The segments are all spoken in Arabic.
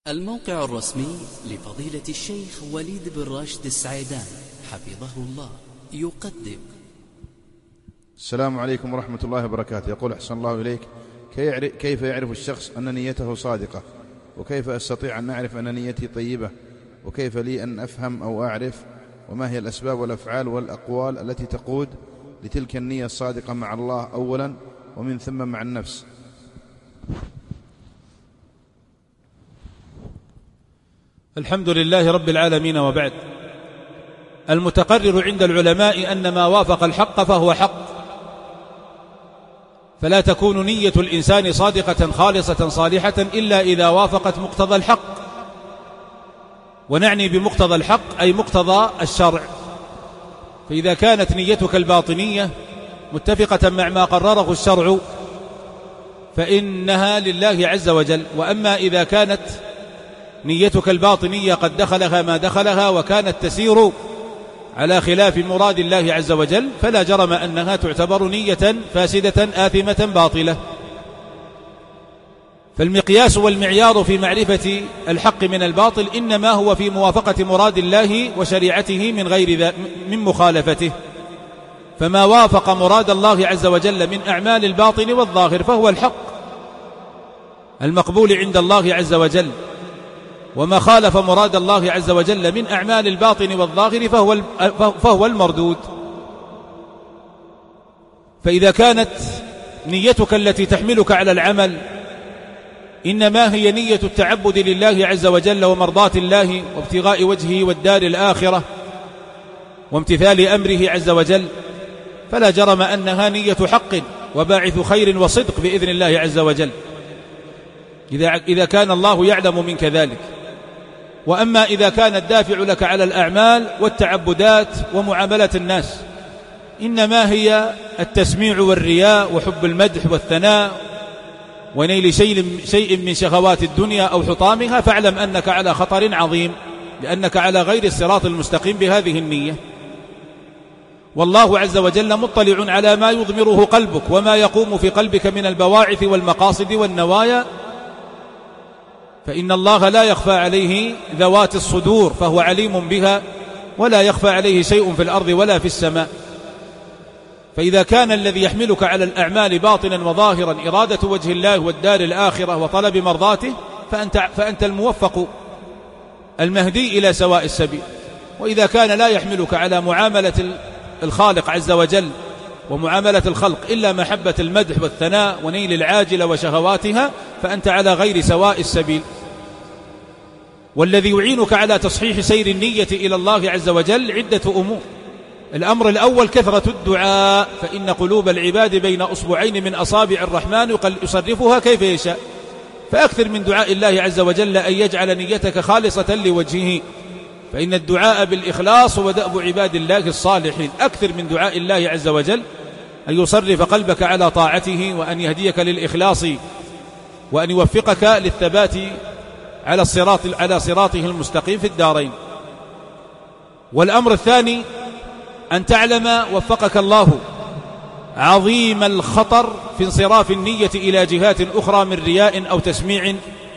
الموقع الرسمي لفضيلة الشيخ وليد بن راشد السعيدان حفظه الله يقدم. السلام عليكم ورحمة الله وبركاته. يقول أحسن الله إليك: كيف يعرف الشخص أن نيته صادقة؟ وكيف أستطيع أن أعرف أن نيتي طيبة؟ وكيف لي أن أفهم أو أعرف؟ وما هي الأسباب والأفعال والأقوال التي تقود لتلك النية الصادقة مع الله أولا ومن ثم مع النفس؟ الحمد لله رب العالمين، وبعد. المتقرر عند العلماء أن ما وافق الحق فهو حق، فلا تكون نية الإنسان صادقة خالصة صالحة إلا إذا وافقت مقتضى الحق. ونعني بمقتضى الحق أي مقتضى الشرع. فإذا كانت نيتك الباطنية متفقة مع ما قرره الشرع فإنها لله عز وجل. وأما إذا كانت نيتك الباطنية قد دخلها ما دخلها وكانت تسير على خلاف مراد الله عز وجل فلا جرم أنها تعتبر نية فاسدة آثمة باطلة. فالمقياس والمعيار في معرفة الحق من الباطل إنما هو في موافقة مراد الله وشريعته من مخالفته. فما وافق مراد الله عز وجل من أعمال الباطن والظاهر فهو الحق المقبول عند الله عز وجل، وما خالف مراد الله عز وجل من أعمال الباطن والظاهر فهو المردود. فإذا كانت نيتك التي تحملك على العمل إنما هي نية التعبد لله عز وجل ومرضاة الله وابتغاء وجهه والدار الآخرة وامتثال أمره عز وجل فلا جرم أنها نية حق وباعث خير وصدق بإذن الله عز وجل إذا كان الله يعلم منك ذلك. وأما إذا كان الدافع لك على الأعمال والتعبدات ومعاملة الناس إنما هي التسميع والرياء وحب المدح والثناء ونيل شيء من شهوات الدنيا أو حطامها فاعلم أنك على خطر عظيم، لأنك على غير الصراط المستقيم بهذه النية. والله عز وجل مطلع على ما يضمره قلبك وما يقوم في قلبك من البواعث والمقاصد والنوايا، فإن الله لا يخفى عليه ذوات الصدور فهو عليم بها، ولا يخفى عليه شيء في الأرض ولا في السماء. فإذا كان الذي يحملك على الأعمال باطنا وظاهرا إرادة وجه الله والدار الآخرة وطلب مرضاته فأنت الموفق المهدي إلى سواء السبيل. وإذا كان لا يحملك على معاملة الخالق عز وجل ومعاملة الخلق إلا محبة المدح والثناء ونيل العاجلة وشهواتها فأنت على غير سواء السبيل. والذي يعينك على تصحيح سير النية إلى الله عز وجل عدة أمور. الأمر الأول كثرة الدعاء، فإن قلوب العباد بين أصبعين من أصابع الرحمن يصرفها كيف يشاء. فأكثر من دعاء الله عز وجل أن يجعل نيتك خالصة لوجهه، فإن الدعاء بالإخلاص هو دأب عباد الله الصالحين. أكثر من دعاء الله عز وجل أن يصرف قلبك على طاعته وأن يهديك للإخلاص وأن يوفقك للثبات على صراطه المستقيم في الدارين. والأمر الثاني أن تعلم وفقك الله عظيم الخطر في انصراف النية إلى جهات أخرى من رياء أو تسميع،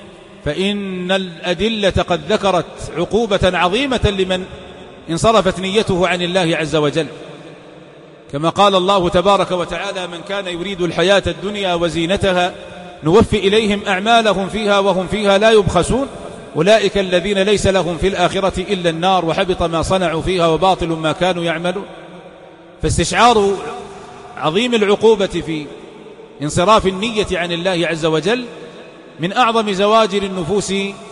فإن الأدلة قد ذكرت عقوبة عظيمة لمن انصرفت نيته عن الله عز وجل، كما قال الله تبارك وتعالى: من كان يريد الحياة الدنيا وزينتها نوفي إليهم أعمالهم فيها وهم فيها لا يبخسون أولئك الذين ليس لهم في الآخرة إلا النار وحبط ما صنعوا فيها وباطل ما كانوا يعملون. فاستشعار عظيم العقوبة في انصراف النية عن الله عز وجل من أعظم زواجر النفوس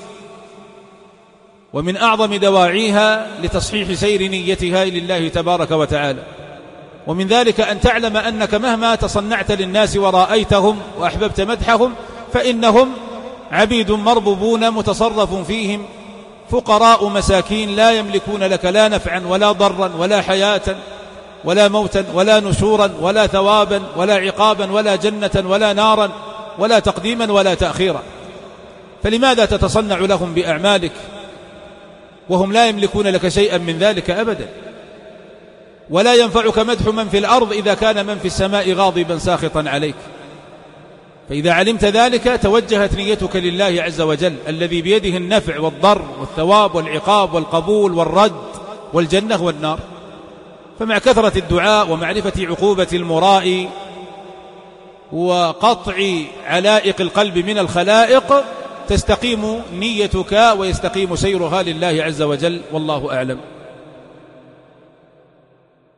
ومن أعظم دواعيها لتصحيح سير نيتها لله تبارك وتعالى. ومن ذلك أن تعلم أنك مهما تصنعت للناس ورأيتهم وأحببت مدحهم فإنهم عبيد مربوبون متصرف فيهم فقراء مساكين لا يملكون لك لا نفعا ولا ضرا ولا حياة ولا موتا ولا نشورا ولا ثوابا ولا عقابا ولا جنة ولا نارا ولا تقديما ولا تأخيرا. فلماذا تتصنع لهم بأعمالك وهم لا يملكون لك شيئا من ذلك أبدا؟ ولا ينفعك مدح من في الأرض إذا كان من في السماء غاضبا ساخطا عليك. فإذا علمت ذلك توجهت نيتك لله عز وجل الذي بيده النفع والضر والثواب والعقاب والقبول والرد والجنة والنار. فمع كثرة الدعاء ومعرفة عقوبة المرائي وقطع علائق القلب من الخلائق تستقيم نيتك ويستقيم سيرها لله عز وجل، والله أعلم.